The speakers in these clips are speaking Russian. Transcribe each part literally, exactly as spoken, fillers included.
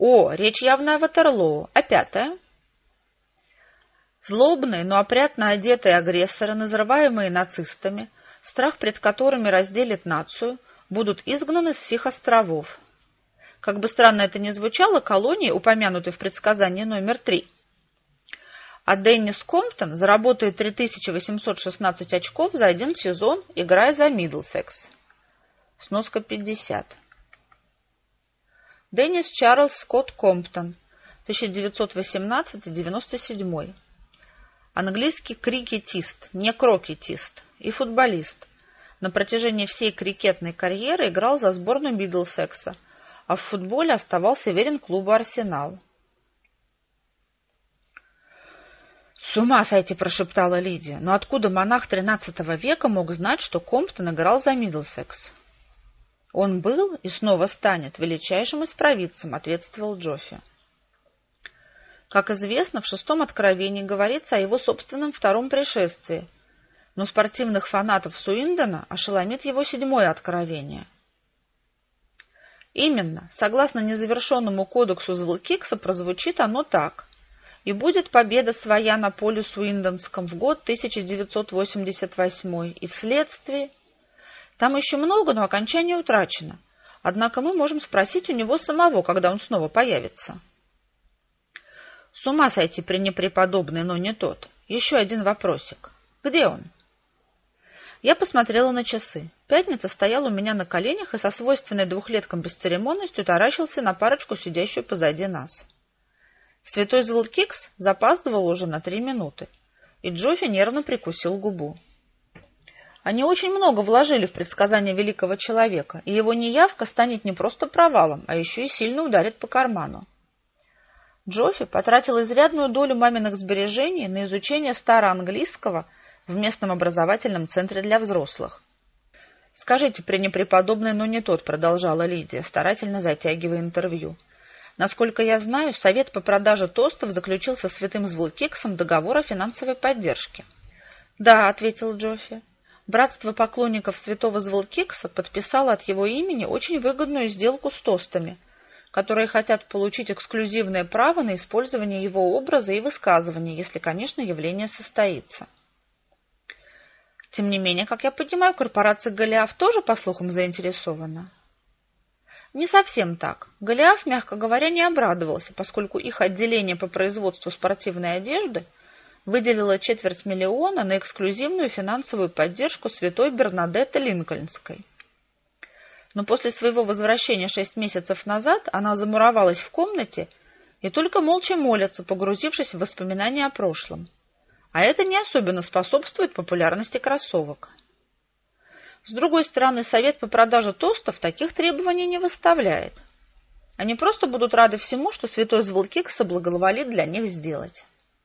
О, речь явно о Ватерлоо. А пятое? Злобные, но опрятно одетые агрессоры, называемые нацистами, страх пред которыми разделит нацию, будут изгнаны с сих островов. Как бы странно это ни звучало, колонии, упомянуты в предсказании номер три. А Деннис Комптон заработает три тысячи восемьсот шестнадцать очков за один сезон, играя за Миддлсекс. Сноска пятьдесят. Деннис Чарльз Скотт Комптон, тысяча девятьсот восемнадцатый — девяносто седьмой. Английский крикетист, не крокетист, и футболист. На протяжении всей крикетной карьеры играл за сборную Миддлсекса, а в футболе оставался верен клубу «Арсенал». «С ума сойти!» – прошептала Лидия. «Но откуда монах тринадцатого века мог знать, что Комптон играл за Миддлсекс?» «Он был и снова станет величайшим из провидцем», – ответствовал Джоффи. Как известно, в шестом откровении говорится о его собственном втором пришествии, но спортивных фанатов Суиндона ошеломит его седьмое откровение. Именно, согласно незавершенному кодексу Звилкикса, прозвучит оно так: «И будет победа своя на поле Суиндонском в год тысяча девятьсот восемьдесят восьмой, и вследствие...» Там еще много, но окончание утрачено. Однако мы можем спросить у него самого, когда он снова появится. С ума сойти пренепреподобный, но не тот. Еще один вопросик. Где он? Я посмотрела на часы. Пятница стоял у меня на коленях и со свойственной двухлеткам бесцеремонностью таращился на парочку, сидящую позади нас. Святой Звилкикс запаздывал уже на три минуты, и Джоффи нервно прикусил губу. Они очень много вложили в предсказание великого человека, и его неявка станет не просто провалом, а еще и сильно ударит по карману. Джоффи потратил изрядную долю маминых сбережений на изучение староанглийского в местном образовательном центре для взрослых. «Скажите, пренепреподобный, но не тот», — продолжала Лидия, старательно затягивая интервью. «Насколько я знаю, Совет по продаже тостов заключил со святым Звилкиксом договор о финансовой поддержке». «Да», — ответил Джоффи. «Братство поклонников святого Звилкикса подписало от его имени очень выгодную сделку с тостами, которые хотят получить эксклюзивное право на использование его образа и высказывания, если, конечно, явление состоится». «Тем не менее, как я понимаю, корпорация Голиаф тоже, по слухам, заинтересована?» «Не совсем так. Голиаф, мягко говоря, не обрадовался, поскольку их отделение по производству спортивной одежды выделило четверть миллиона на эксклюзивную финансовую поддержку святой Бернадетты Линкольнской. Но после своего возвращения шесть месяцев назад она замуровалась в комнате и только молча молится, погрузившись в воспоминания о прошлом. А это не особенно способствует популярности кроссовок. С другой стороны, Совет по продаже тостов таких требований не выставляет. Они просто будут рады всему, что святой Звилкикс соблаговолит для них сделать».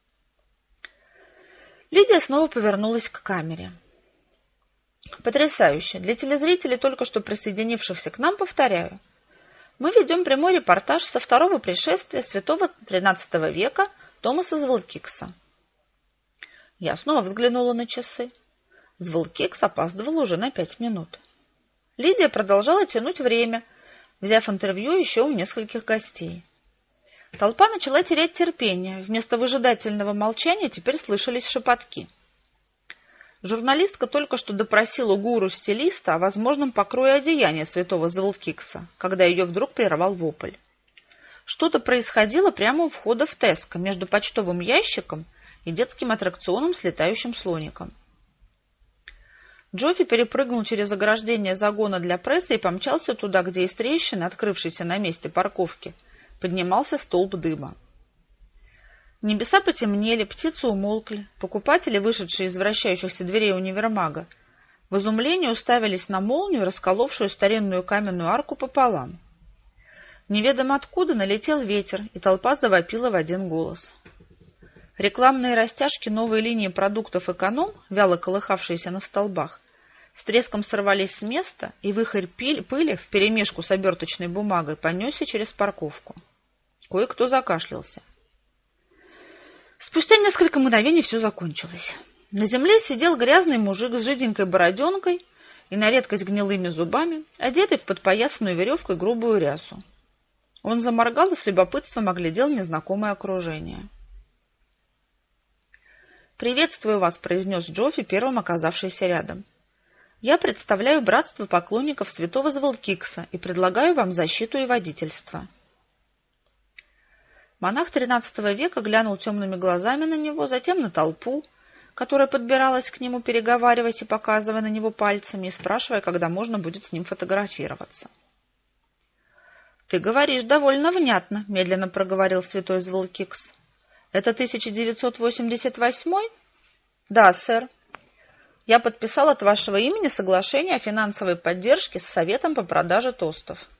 Лидия снова повернулась к камере. «Потрясающе! Для телезрителей, только что присоединившихся к нам, повторяю. Мы ведем прямой репортаж со второго пришествия святого тринадцатого века Томаса Звилкикса». Я снова взглянула на часы. Звилкикс опаздывал уже на пять минут. Лидия продолжала тянуть время, взяв интервью еще у нескольких гостей. Толпа начала терять терпение. Вместо выжидательного молчания теперь слышались шепотки. Журналистка только что допросила гуру-стилиста о возможном покрое одеяния святого Звилкикса, когда ее вдруг прервал вопль. Что-то происходило прямо у входа в Теско, между почтовым ящиком и детским аттракционом с летающим слоником. Джоффи перепрыгнул через ограждение загона для прессы и помчался туда, где из трещины, открывшейся на месте парковки, поднимался столб дыма. Небеса потемнели, птицы умолкли, покупатели, вышедшие из вращающихся дверей универмага, в изумлении уставились на молнию, расколовшую старинную каменную арку пополам. Неведомо откуда налетел ветер, и толпа завопила в один голос. Рекламные растяжки новой линии продуктов «Эконом», вяло колыхавшиеся на столбах, с треском сорвались с места, и вихрь пыли вперемешку с оберточной бумагой понесся через парковку. Кое-кто закашлялся. Спустя несколько мгновений все закончилось. На земле сидел грязный мужик с жиденькой бороденкой и на редкость гнилыми зубами, одетый в подпоясанную веревкой грубую рясу. Он заморгал и с любопытством оглядел незнакомое окружение. «Приветствую вас», — произнес Джоффи, первым оказавшийся рядом. «Я представляю братство поклонников святого Зволкикса и предлагаю вам защиту и водительство». Монах тринадцатого века глянул темными глазами на него, затем на толпу, которая подбиралась к нему, переговариваясь и показывая на него пальцами и спрашивая, когда можно будет с ним фотографироваться. «Ты говоришь довольно внятно», — медленно проговорил святой Зволкикс. «Это тысяча девятьсот восемьдесят восьмой?» «Да, сэр. Я подписал от вашего имени соглашение о финансовой поддержке с Советом по продаже тостов».